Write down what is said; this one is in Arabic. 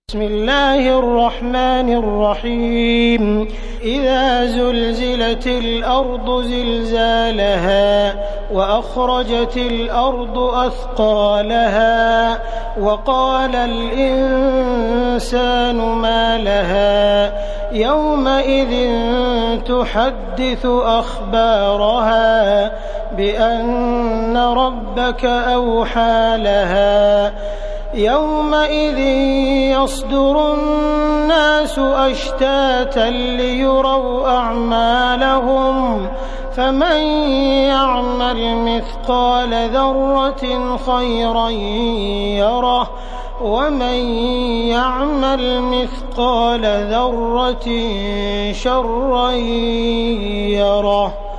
بسم الله الرحمن الرحيم إذا زلزلت الأرض زلزالها وأخرجت الأرض أثقالها وقال الإنسان ما لها يومئذ تحدث أخبارها بأن ربك أوحى لها يومئذ يصدر الناس أشتاتا ليروا أعمالهم فمن يعمل مثقال ذرة خيرا يره ومن يعمل مثقال ذرة شرا يره.